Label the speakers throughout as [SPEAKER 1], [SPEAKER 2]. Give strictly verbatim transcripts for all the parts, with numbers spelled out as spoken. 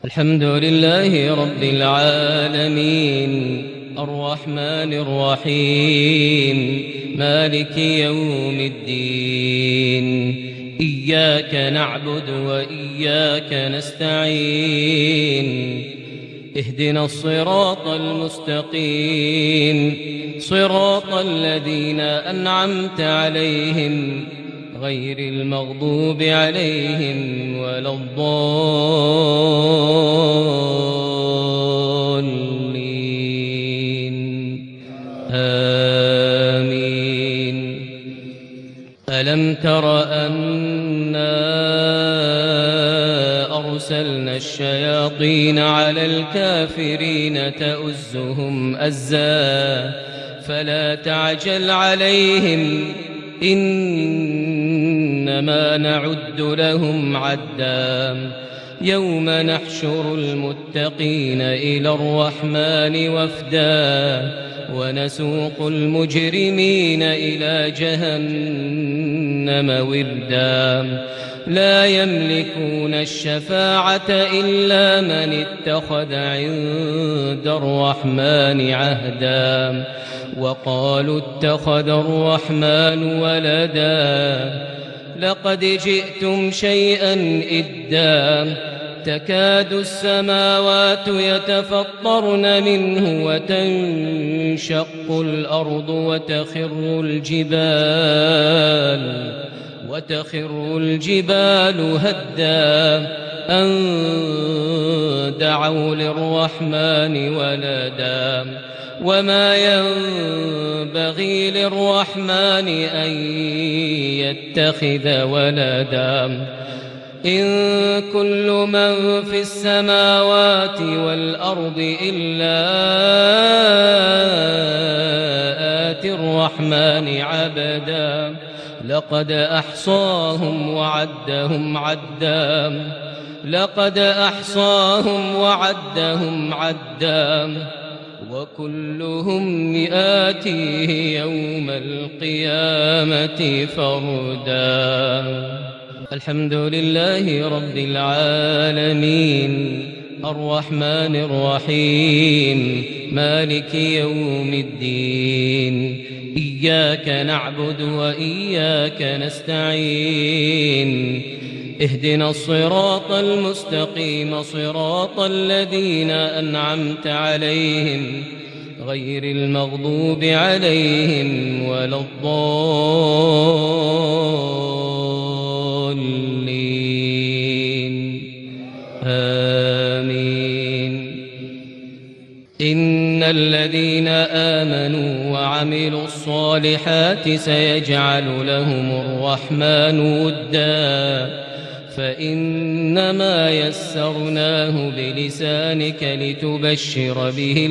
[SPEAKER 1] الحمد لله رب العالمين الرحمن الرحيم مالك يوم الدين إياك نعبد وإياك نستعين اهدنا الصراط المستقيم صراط الذين أنعمت عليهم غير المغضوب عليهم ولا الضالين آمين. ألم تر أنا أرسلنا الشياطين على الكافرين تؤزهم أزا فلا تعجل عليهم إنما نعد لهم عدا يوم نحشر المتقين إلى الرحمن وفدا ونسوق المجرمين إلى جهنم وردا لا يملكون الشفاعة إلا من اتخذ عند الرحمن عهدا وقالوا اتخذ الرحمن ولدا لقد جئتم شيئا إدا تكاد السماوات يتفطرن منه وتنشق الأرض وتخر الجبال وتخر الجبال هدا أن دعوا للرحمن ولدا وما ينبغي للرحمن أن يتخذ ولدا إن كل من في السماوات والأرض إلا آتي الرحمن عبدا لقد أحصاهم وعدهم عدا لقد أحصاهم وعدهم عدا وكلهم آتيه يوم القيامة فردا. الحمد لله رب العالمين الرحمن الرحيم مالك يوم الدين إياك نعبد وإياك نستعين اهدنا الصراط المستقيم صراط الذين أنعمت عليهم غير المغضوب عليهم ولا الضالين آمين. إن الذين آمنوا وعملوا الصالحات سيجعل لهم الرحمن ودا فإنما يسرناه بلسانك لتبشر به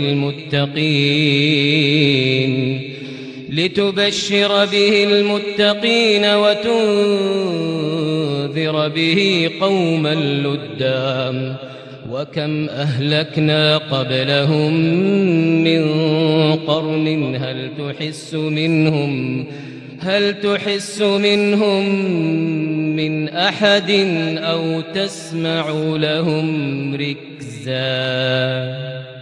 [SPEAKER 1] المتقين لتبشر به المتقين وتنذر به قوما لدا وكم أهلكنا قبلهم من قرن هل تحس منهم هل تحس منهم من أحد أو تسمع لهم ركزا.